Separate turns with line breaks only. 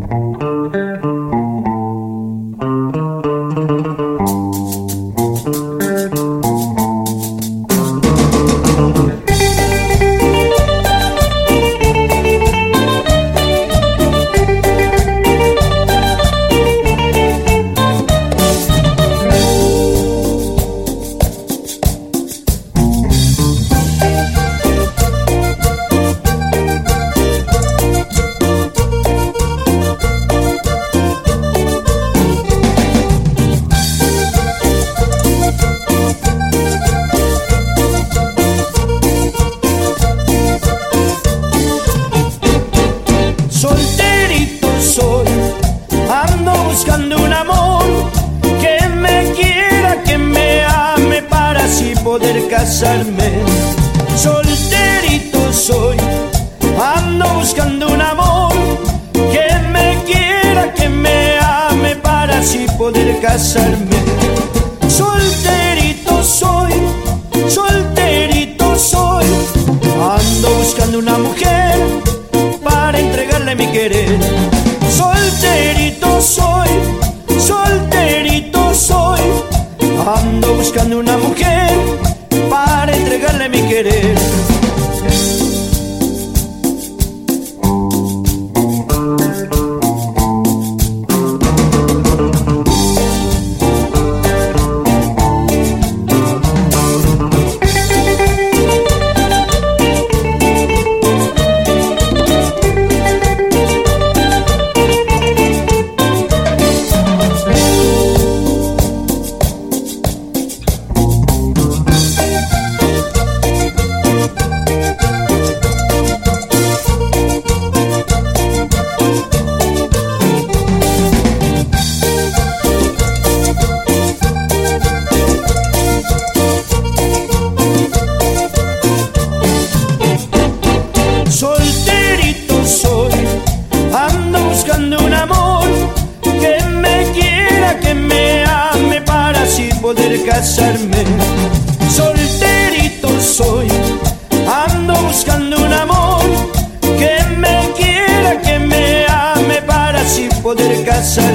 Buscando un amor que me quiera, que me ame para así poder casarme. Solterito soy, ando buscando un amor que me quiera, que me ame para así poder casarme. Solterito soy, solterito soy, ando buscando una mujer para entregarle mi querer. Solterito soy, solterito soy, ando buscando una mujer para entregarle mi querer. Solterito soy, ando buscando un amor que me quiera, que me ame para así poder casarme. Solterito soy, ando buscando un amor que me quiera, que me ame para así poder casarme.